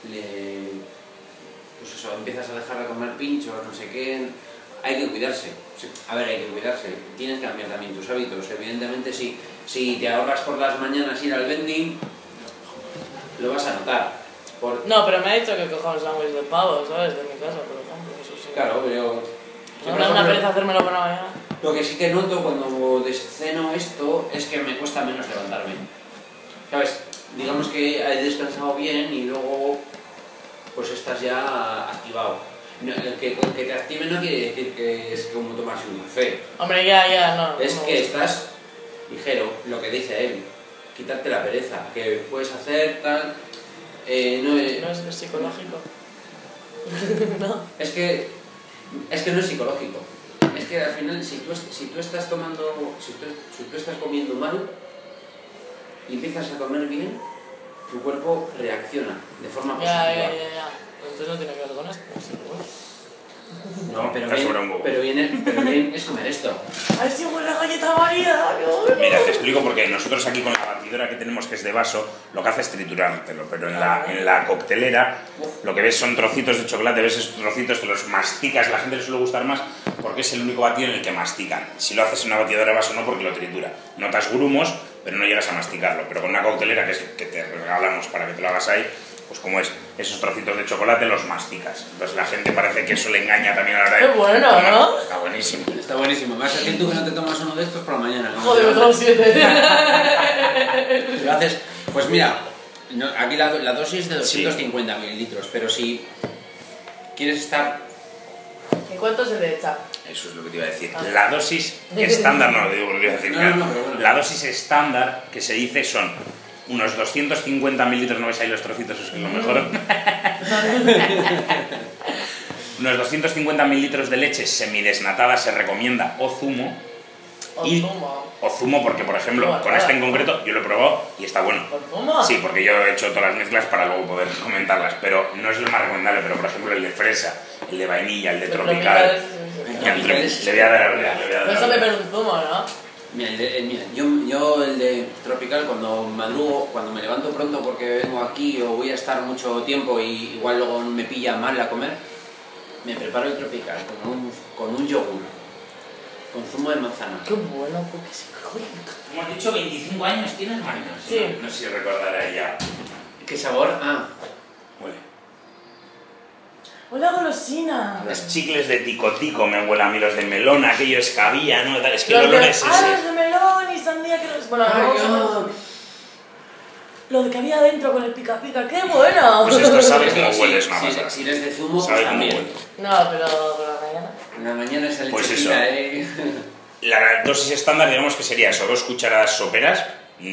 pues eso, empiezas a dejar de comer pinchos, no sé qué... Hay que cuidarse. A ver, hay que cuidarse. Tienes que cambiar también tus hábitos. Evidentemente, si te ahorras por las mañanas ir al vending, lo vas a notar. No, pero me ha dicho que coja un sándwich de pavo, ¿sabes? De mi casa, por ejemplo. Eso sí. Claro, pero... No me da una pereza hacérmelo por la mañana. Lo que sí que noto cuando desceno esto es que me cuesta menos levantarme. ¿Sabes? Digamos que he descansado bien y luego pues estás ya activado. No, que te active no quiere decir que es como tomarse un café. Hombre, ya, no. Es no que gusta. estás ligero, lo que dice él. Quitarte la pereza, que puedes hacer tal... No es de psicológico. No. Es que no es psicológico. Es que al final, si tú estás tomando, si tú estás comiendo mal y empiezas a comer bien, tu cuerpo reacciona de forma positiva. Ya. Entonces no tiene que ver con esto. Sí, bueno. No, pero Está sobre un huevo. bien es comer esto. A ver si huele a galleta María. Mira, te explico porque nosotros aquí con la batidora que tenemos, que es de vaso, lo que hace es triturártelo, pero en la coctelera lo que ves son trocitos de chocolate, ves esos trocitos, te los masticas, la gente le suele gustar más porque es el único batido en el que mastican. Si lo haces en una batidora de vaso no, porque lo tritura. Notas grumos, pero no llegas a masticarlo, pero con una coctelera que te regalamos para que te lo hagas ahí, pues como es, esos trocitos de chocolate los masticas. Entonces la gente parece que eso le engaña también a la hora de... Qué bueno, tomar. ¿no? Está buenísimo. Está buenísimo. Más es que tú que no te tomas uno de estos por la mañana. ¿No? Joder, me tomo 7. Lo haces, pues mira, aquí la dosis de Sí. 250 mililitros, pero si quieres estar... ¿Y cuánto se le echa? Eso es lo que te iba a decir. La dosis estándar, no, digo lo que iba a decir. No, pero bueno. La dosis estándar que se dice son unos 250 mililitros, ¿no ves ahí los trocitos? Es que es lo mejor. Unos 250 mililitros de leche semidesnatada se recomienda o zumo. O zumo porque, por ejemplo, Zumo, con este en claro. concreto yo lo he probado y está bueno. ¿Por zumo? Sí, porque yo he hecho todas las mezclas para luego poder comentarlas, pero no es lo más recomendable. Pero, por ejemplo, el de fresa, el de vainilla, el de tropical... Ya, Le voy a dar Pero eso me pone un zumo, ¿no? Mira, yo el de tropical cuando madrugo, cuando me levanto pronto porque vengo aquí o voy a estar mucho tiempo y igual luego me pilla mal a comer, me preparo el tropical con un yogur, con zumo de manzana. Qué bueno, porque sí. Como has dicho, 25 años tienes, Marina. Sí. No sé si recordará ella. ¿Qué sabor? Ah, Huele. Hola, golosina. Los chicles de tico me huelen a mí, los de melón, aquellos que había, ¿no? Es que el Los olor de- es los ese. de melón y sandía que los... Bueno, lo de que había dentro con el pica pica, ¡qué bueno! Pues esto sabes cómo sí, hueles, una si, pasada. si eres de zumo, Sabes pues cómo también. huele. No, pero por la mañana. En la mañana esa Pues lechecita, La dosis estándar, digamos que sería eso, 2 cucharadas soperas,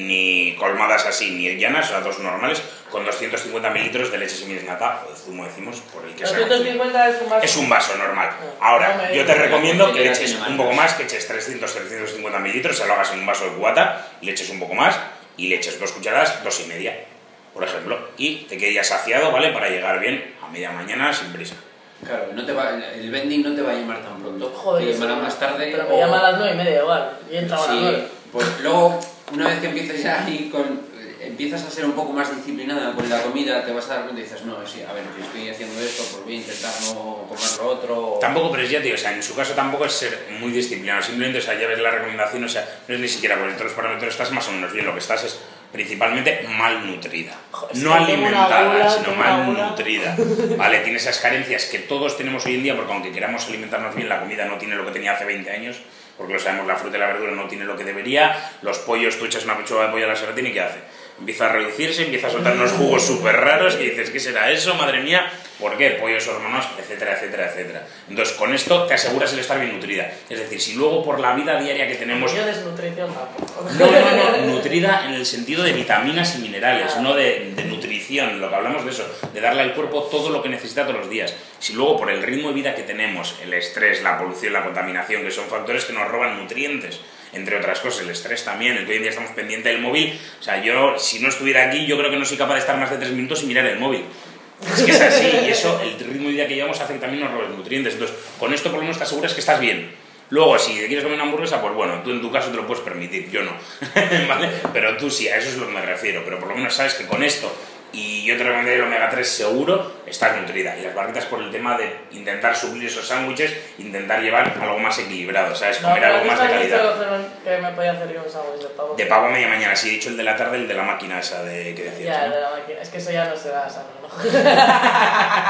ni colmadas así, ni llanas, o sea, 2 normales, con 250 mililitros de leche semidesnatada, o de zumo decimos, por el que sea. 250 es un vaso. Es un vaso normal. No Ahora, me yo te digas. recomiendo que le Ya eches tiene un poco marcas. más, que eches 300-350 mililitros, se lo hagas en un vaso de cubata, y le eches un poco más, y le eches 2 cucharadas, 2 y media, por ejemplo, y te quedes ya saciado, ¿vale? Para llegar bien a media mañana sin prisa. Claro, el vending no te va a llamar tan pronto. Joder, te llamará más tarde. Pero me llama a las 9:30 igual. Y entra a las Sí, 9. pues luego, una vez que empieces ya ahí empiezas a ser un poco más disciplinada con la comida, te vas a dar cuenta y dices, no, sí, a ver, si estoy haciendo esto, pues voy a intentar no comer lo otro. Tampoco, pero es ya, tío, o sea, en su caso tampoco es ser muy disciplinado, simplemente, o sea, ya ves la recomendación, o sea, no es ni siquiera por todos los parámetros, estás más o menos bien, lo que estás es principalmente malnutrida. Joder, No es que tengo una alimentada, gula, sino tengo una gula. malnutrida. Vale, tiene esas carencias que todos tenemos hoy en día, porque aunque queramos alimentarnos bien, la comida no tiene lo que tenía hace 20 años, porque lo sabemos, la fruta y la verdura no tiene lo que debería, los pollos, tú echas una pechuga de pollo a la serratina y ¿qué hace? Empieza a reducirse, empieza a soltar unos jugos súper raros y dices, ¿qué será eso? Madre mía, ¿por qué? Pollos hormonados, etcétera, etcétera, etcétera. Entonces, con esto te aseguras el estar bien nutrida. Es decir, si luego por la vida diaria que tenemos... Yo desnutrición tampoco. No, nutrida en el sentido de vitaminas y minerales, Ah. no de nutrición, lo que hablamos de eso, de darle al cuerpo todo lo que necesita todos los días. Si luego por el ritmo de vida que tenemos, el estrés, la polución, la contaminación, que son factores que nos roban nutrientes, entre otras cosas, el estrés también, el que hoy en día estamos pendientes del móvil, o sea, yo si no estuviera aquí, yo creo que no soy capaz de estar más de 3 minutos sin mirar el móvil. Es que es así, y eso, el ritmo de vida que llevamos hace que también nos roben nutrientes. Entonces, con esto por lo menos te aseguras que estás bien. Luego, si te quieres comer una hamburguesa, pues bueno, tú en tu caso te lo puedes permitir, yo no. ¿Vale? Pero tú sí, a eso es lo que me refiero. Pero por lo menos sabes que con esto, y yo te recomendaría el omega 3 seguro, estás nutrida. Y las barritas por el tema de intentar suplir esos sándwiches, intentar llevar algo más equilibrado, ¿sabes? Comer algo más de calidad. Que me podía hacer yo un sándwich de pavo. De pavo media mañana, sí, he dicho el de la tarde, el de la máquina esa de que decías, Ya, ¿no? de la máquina. Es que eso ya no será sano, ¿no?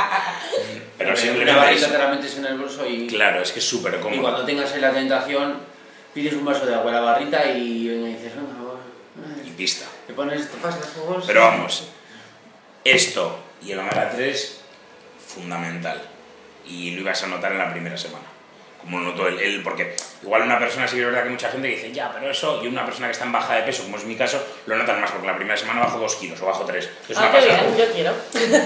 Pero una simplemente barrita eso. te la metes en el bolso y Claro, es que es súper y cómodo. cuando tengas ahí la tentación, pides un vaso de agua, la barrita y venga, dices, Y pista. te pones, te pasas la bolsa. Pero vamos, esto y el omega 3, fundamental. Y lo ibas a notar en la primera semana. Como lo notó él, porque igual una persona, sí que es verdad que mucha gente dice, ya, pero eso, y una persona que está en baja de peso, como es mi caso, lo notan más, porque la primera semana bajo 2 kilos o bajo 3. Es una qué pasada. bien, yo quiero.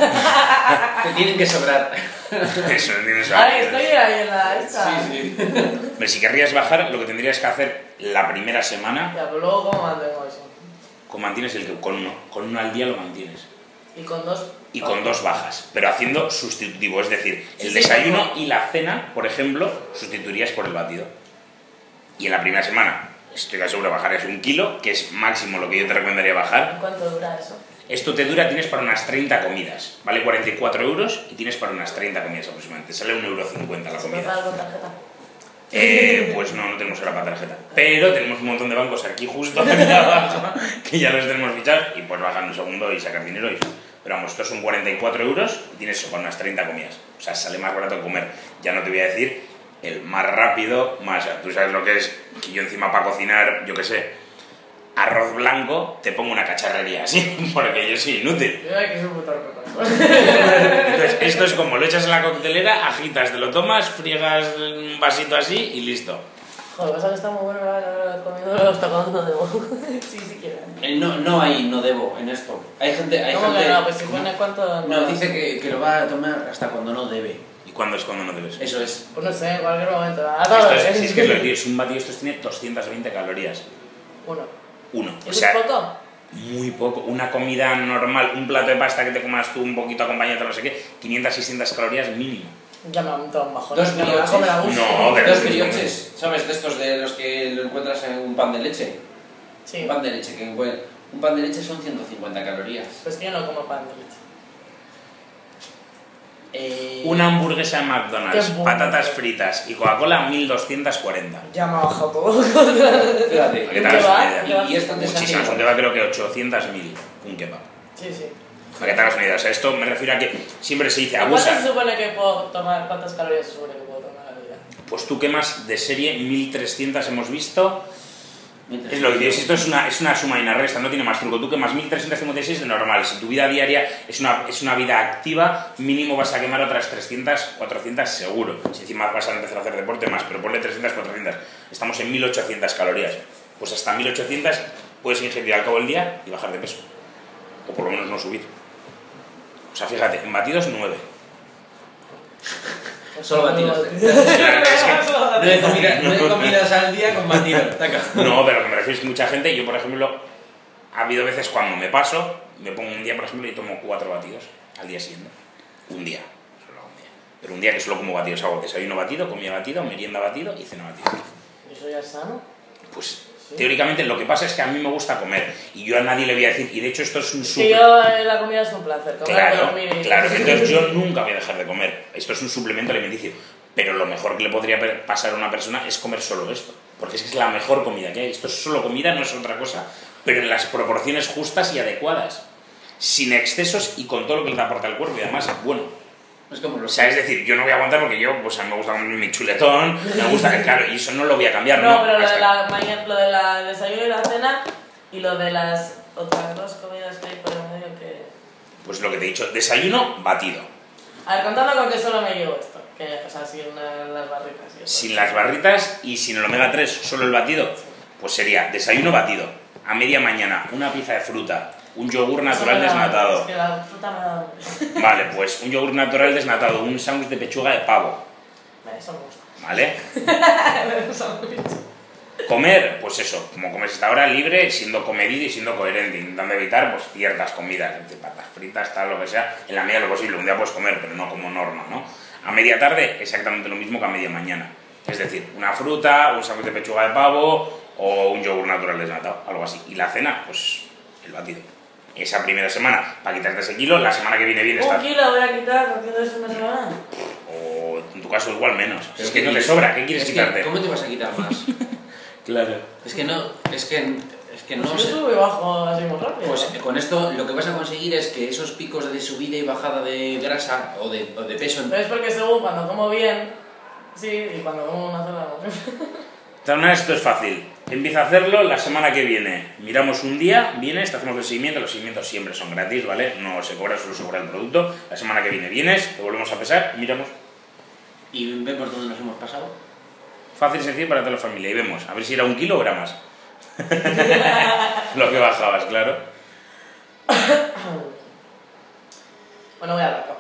Te tienen que sobrar. Eso, no tienes Ay, estoy ahí en la esta. Sí. Pero si querrías bajar, lo que tendrías que hacer la primera semana, Ya, pero luego, ¿cómo mantengo eso? mantienes el que con uno al día lo mantienes. Y con 2. Y con 2 bajas, pero haciendo sustitutivo, es decir, el Sí, desayuno como- y la cena, por ejemplo, sustituirías por el batido. Y en la primera semana, estoy casi seguro, bajarías 1 kilo, que es máximo lo que yo te recomendaría bajar. ¿Cuánto dura eso? Esto te dura, tienes para unas 30 comidas, vale 44 euros y tienes para unas 30 comidas aproximadamente, sale 1,50 € la ¿Se puede comida. pagar con tarjeta? Pues no tenemos ahora para tarjeta, pero tenemos un montón de bancos aquí justo aquí abajo, que ya los tenemos fichados y pues bajan un segundo y sacar dinero y... Pero vamos, estos son 44 euros y tienes eso para unas 30 comidas. O sea, sale más barato comer. Ya no te voy a decir el más rápido, más... Tú sabes lo que es, que yo encima para cocinar, yo qué sé, arroz blanco, te pongo una cacharrería así, porque yo soy inútil. Yo que soy un puto roco. Entonces, esto es como lo echas en la coctelera, agitas, te lo tomas, friegas un vasito así y listo. Joder, pasa que está muy bueno ahora comiendo los tocados no debo. Sí, si quieren. No hay, no debo en esto. Hay gente... ¿Cómo que no? Pues si pone cuánto... No, dice que lo va a tomar hasta cuando no debe. ¿Y cuándo es cuando no debes? Eso es. Pues no sé, en cualquier momento. A Esto todo, es, si es que es lo que digo, es un batido, estos tiene 220 calorías. Uno. O ¿Eso sea, es poco? muy poco. Una comida normal, un plato de pasta que te comas tú un poquito acompañado, no sé qué, 500-600 calorías mínimo. Ya me ha montado un bajón. Dos Ya me voy a brioches. comer a gusto. No, pero- Dos brioches, ¿sabes? De estos de los que lo encuentras en un pan de leche. Sí. Un pan de leche, un pan de leche son 150 calorías. Pues que yo no como pan de leche. Una hamburguesa de McDonald's, Qué bueno. patatas fritas y Coca-Cola, 1240. Ya me ha bajado todo. Fíjate. Para que te hagas ¿Qué una va? idea. ¿Qué va? Y esto te Muchísimas, un sale... kebab creo que 800.000 un kebab. Sí, sí. Para que te hagas una idea. O sea, esto me refiero a que siempre se dice ¿Cuánto se abusa. supone que puedo tomar? ¿Cuántas calorías se supone que puedo tomar al día? Pues tú quemas de serie 1300 hemos visto. Mientras- Es lo que digo, si esto es una suma y una resta, no tiene más truco. Tú quemas 1356 de normal. Si tu vida diaria es una vida activa, mínimo vas a quemar otras 300, 400 seguro. Si encima vas a empezar a hacer deporte más, pero ponle 300, 400. Estamos en 1800 calorías. Pues hasta 1800 puedes ingerir al cabo del día y bajar de peso. O por lo menos no subir. O sea, fíjate, en batidos 9. Solo batidos. Claro, es que- 9 comidas al día con batido. Taca. No, pero lo que me refiero es que mucha gente, yo por ejemplo, ha habido veces cuando me paso, me pongo un día, por ejemplo, y tomo 4 batidos al día siguiente. Un día, solo un día. Pero un día que solo como batidos, hago desayuno batido, comida batido, merienda batido y cena batido. ¿Eso ya es sano? Pues Sí. teóricamente lo que pasa es que a mí me gusta comer y yo a nadie le voy a decir, y de hecho esto es un Que súper... yo la comida es un placer. Comer, Claro, dormir y... claro, entonces yo nunca voy a dejar de comer. Esto es un suplemento alimenticio. Pero lo mejor que le podría pasar a una persona es comer solo esto. Porque es que es la mejor comida que hay. Esto es solo comida, no es otra cosa. Pero en las proporciones justas y adecuadas. Sin excesos y con todo lo que le aporta el cuerpo. Y además es bueno. Es como O los... sea, es decir, yo no voy a aguantar porque yo, pues a mí me gusta comer mi chuletón, me gusta, claro, y eso no lo voy a cambiar, No, ¿no? pero lo Hasta- de la mañana, lo de la desayuno y la cena y lo de las otras dos comidas que hay por el medio que... Pues lo que te he dicho, desayuno, batido. A ver, contando con que solo me llevo esto, que, o sea, sin las barritas y eso. Sin las barritas y sin el omega 3, solo el batido, pues sería desayuno batido, a media mañana una pieza de fruta, un yogur natural Eso me da- desnatado. Es que la fruta me da hambre. Vale, pues un yogur natural desnatado, un sándwich de pechuga de pavo, Vale, eso me gusta. ¿vale? Me gusta mucho. Comer, pues eso, como comes hasta ahora, libre, siendo comedido y siendo coherente, intentando evitar pues ciertas comidas, es decir, patas fritas, tal, lo que sea, en la medida de lo posible. Un día puedes comer, pero no como norma, ¿no? A media tarde, exactamente lo mismo que a media mañana. Es decir, una fruta, un sándwich de pechuga de pavo o un yogur natural desnatado, algo así. Y la cena, pues el batido. Esa primera semana, para quitarte ese kilo, la semana que viene bien Un estás... kilo voy a quitar haciendo eso una semana. O en tu caso igual menos. Pero Es que no te sobra, ¿qué quieres es que, quitarte? ¿Cómo te vas a quitar más? Claro. Es que no Pues yo sé. subo y bajo así muy rápido. Pues con esto lo que vas a conseguir es que esos picos de subida y bajada de grasa o de peso... Pero es porque según cuando como bien, sí, y cuando como una sola no. todas maneras, esto es fácil. Empieza a hacerlo la semana que viene. Miramos un día, vienes, te hacemos el seguimiento. Los seguimientos siempre son gratis, ¿vale? No se cobra, solo se cobra el producto. La semana que viene vienes, te volvemos a pesar y miramos. Y vemos dónde nos hemos pasado. Fácil y sencillo para toda la familia. Y vemos, a ver si era 1 kilo o era más. Lo que bajabas, claro. Bueno, voy a hablar.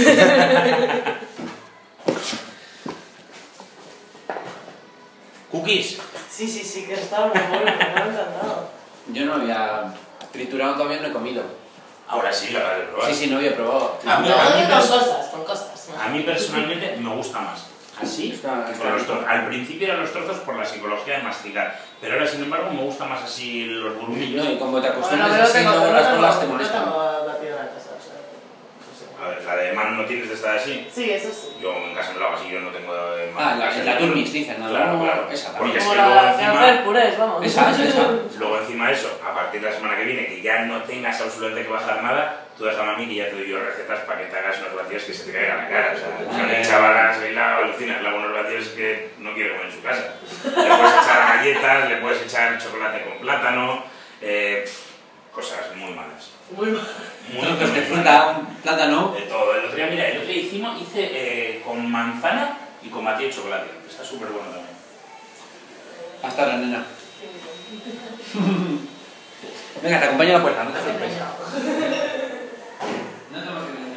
Cookies. Sí, que está muy bueno, me ha encantado. Yo no había triturado todavía, no he comido. Ahora sí, la verdad de probar. Sí, no había probado. A mí- Con cosas. A mí personalmente me gusta más así Está que con los trozos. Al principio eran los trozos por la psicología de masticar, pero ahora sin embargo me gusta más así los burumillos. No, y como te Bueno, acostumbras pero así, luego las bolas te no molestan. tengo batido en la casa, o sea, no sé. A ver, la de mano no tienes de estar así. Sí, eso sí. Yo en casa me lo hago así, yo no tengo de mano. Ah, en casa. la turmix, dicen, ¿no? Claro, claro. Esa Porque también. es Como que luego la de encima- hacer purés, vamos. Esa. Luego encima de eso, a partir de la semana que viene, que ya no tengas absolutamente que bajar nada, tú déjame a mí que ya te doy yo recetas para que te hagas unos batidos que se te caigan a la cara. O sea, una chavalas ahí la alucinas, le hago unos batidos que no quiere comer en su casa. Le puedes echar galletas, le puedes echar chocolate con plátano, cosas muy malas. Muy mal. Muy, Trozos de muy fruta, malas. un plátano. De todo. El otro día, mira, hice con manzana y con batido de chocolate. Está súper bueno también. Hasta la nena. Venga, te acompaño a la puerta, no te preocupes. No te lo que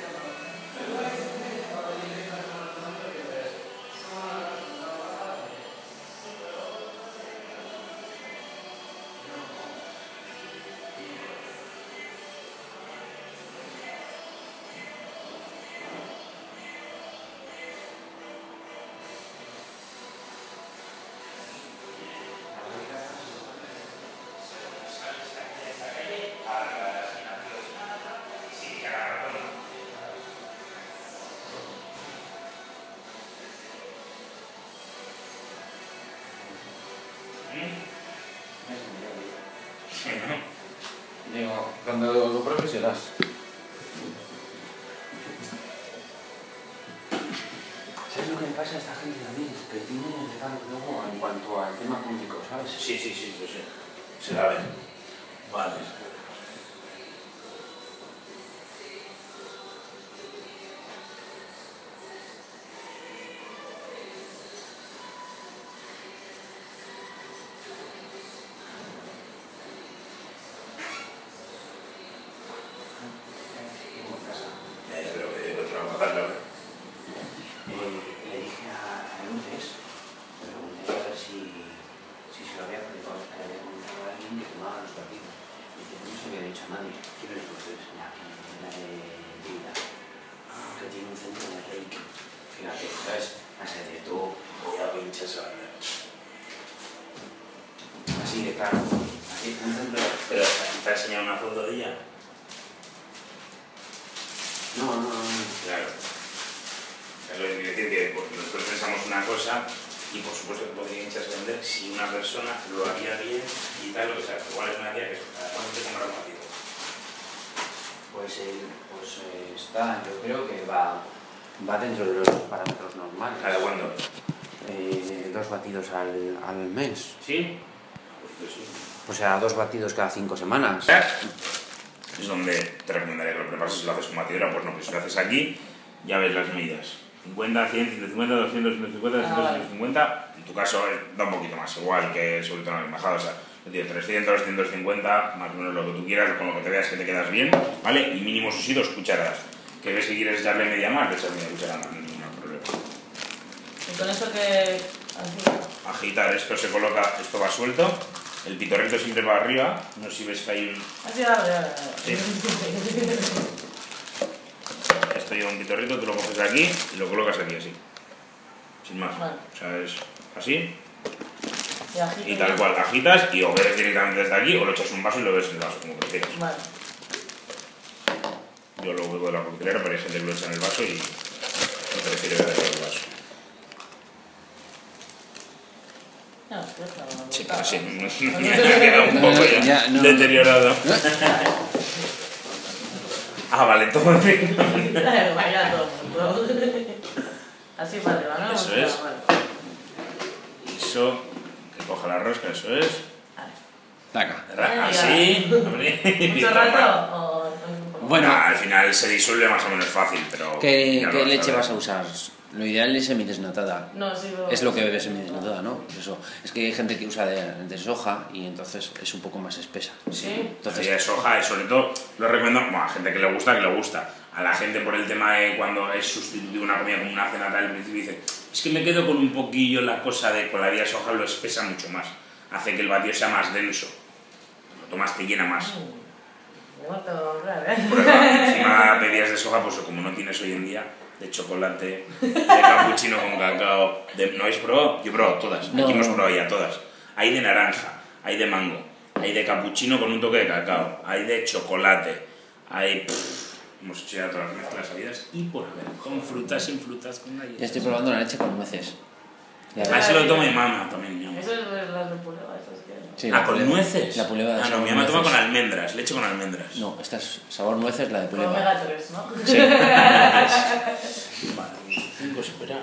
digo, cuando lo pruebes serás. ¿Sabes lo que me pasa a esta gente también? Que tiene reparo luego en cuanto al tema público, ¿sabes? Sí, pues sí. Se la ven. Vale. Pero trabajarlo. Le dije a Lourdes, le pregunté a ver si se lo había comentado a alguien que tomaba los batidos. Y dice, no se había dicho a nadie. ¿Quién es Lourdes? La de Vida, que tiene un centro de Reiki. Fíjate, ¿sabes? Hace de todo. Voy a pinchar esa vaina. Así de claro. Así, un centro de... Pero te ha enseñado una foto de ella. No. Claro. Es lo que quiero decir, que porque nosotros pensamos una cosa y por supuesto que podría hincharse a vender si una persona lo haría bien y tal, lo que sea. Igual es una idea que es bastante comprometido. Pues está, yo creo que va dentro de los parámetros normales. ¿Cada cuándo? 2 batidos al mes. ¿Sí? Pues sí. O sea, 2 batidos cada 5 semanas. Es donde te recomendaría que lo prepares si lo haces con batidora, pues no, que si lo haces aquí, ya ves las medidas. 50, 100, 150, 200, 150, 200, 150. En tu caso da un poquito más, igual que sobre todo en el embajado. O sea, 300, 150, más o menos lo que tú quieras, con lo que te veas que te quedas bien, ¿vale? Y mínimo sus 2 cucharadas. Que ves que quieres echarle media más, le echas media cucharada, no hay ningún problema. Y con eso que... Agitar, esto se coloca, esto va suelto. El pitorrito siempre va arriba, no sé si ves que hay un... Así, ahora. Sí. Esto lleva un pitorrito, tú lo coges de aquí y lo colocas aquí así. Sin más. Vale. O sea, es así Y agito. y tal cual. Agitas y o bebes directamente desde aquí o lo echas en un vaso y lo bebes en el vaso, como prefieras. Vale. Yo lo bebo de la coctelera, pero hay gente que lo echa en el vaso y no prefiere beber en el vaso. No, es que es una Sí, botada. pero sí, me ha quedado un poco ya no. deteriorado. Ah, vale, todo bien. Vaya todo el mundo. Así para arriba, ¿no? Eso es. Vale. Eso coja la rosca, eso es. Vale. Taca. Así, hombre. ¿Mucho rato? O un poco? Bueno. Al final se disuelve más o menos fácil, pero... ¿Qué ya lo leche sabes. vas a usar? Lo ideal es semidesnatada. No, sí, pero... Es lo que bebe semidesnatada, ¿no? Pues eso. Es que hay gente que usa de soja y entonces es un poco más espesa. Sí. Entonces, De soja, y sobre todo lo recomiendo, bueno, a gente que le gusta. A la gente por el tema de cuando es sustitutivo una comida como una cena tal, al principio dice, es que me quedo con un poquillo la cosa de con la harina de soja, lo espesa mucho más. Hace que el batido sea más denso. Lo tomas, te llena más. Yo no tengo que hablar, Prueba, encima bebidas de soja, pues como no tienes hoy en día, de chocolate, de cappuccino con cacao. ¿No habéis probado? Yo he probado todas. No, Aquí hemos no. probado ya todas. Hay de naranja, hay de mango, hay de cappuccino con un toque de cacao, hay de chocolate, hay... hemos hecho ya todas las mezclas sabidas y por ver, con frutas, sin frutas, con galletas. ya estoy probando la leche con nueces. Ya Ah, ves. se lo toma mi mamá también, mi mamá. Eso es las de puleva, esas que... Sí, Ah, la con puleva- nueces. La puleva de Ah, no, sabor mi mamá toma nueces. con almendras, leche con almendras. No, esta es sabor nueces, la de Con puleva. omega 3, ¿no? Sí. Vale, 5, espera.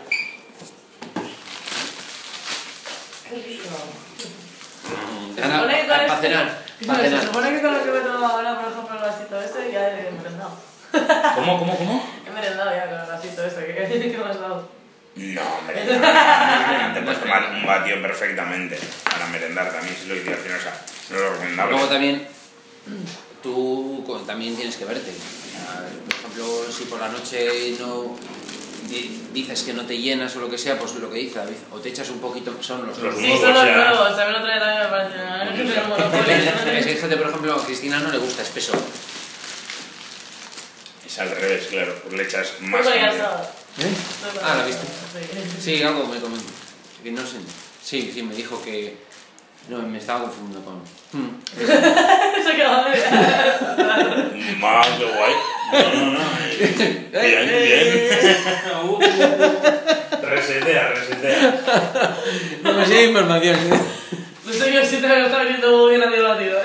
Qué rico. Ana, para cenar. Para Se cenar. supone que con lo que me tomo ahora, por ejemplo, el vasito ese, ya he merendado. ¿Cómo? He merendado ya con el vasito ese que me has dado. No, hombre, no. Te puedes tomar un batido perfectamente para merendar también, si lo ideal, o sea, no es lo recomendable. Luego también, tú también tienes que verte. Por ejemplo, si por la noche no dices que no te llenas o lo que sea, pues lo que dice David, o te echas un poquito, son los Los dos. Sí, nuevos, son los ya. nuevos. También otro día también me pareció. Que tengo monopolio. Es que hay gente, por ejemplo, a Cristina no le gusta espeso. Es al revés, claro, pues le echas Muy más. cansado. Ah, ¿la viste? Sí. Sí, algo me comentó. Que no sé. Sí, me dijo que. No, me estaba confundiendo con. Se quedó medio. Más, qué guay. No. Bien. Resetea. No me sé información. No sé yo si te lo estás viendo muy bien a debatido.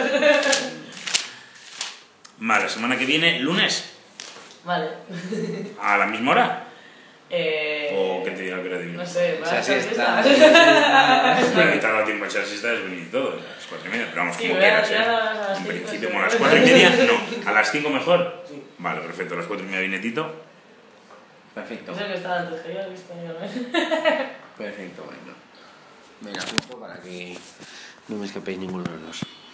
Vale, la semana que viene, lunes, Vale. a la misma hora. ¿O qué te diga que lo adivino? No sé, O sea, sí está. Pero he tardado tiempo a echar siesta, es venir todo, a las 4:30, pero vamos, Sí, como voy a quieras, tirar a las En 5, principio, sí. bueno, a las 4:30, no, a las 5 mejor. Sí. Vale, perfecto, a las 4:30 viene Tito. Perfecto. Es el que estaba antes que yo, he visto yo, ¿no? Perfecto, bueno. Venga, justo para que no me escapéis ninguno de los dos.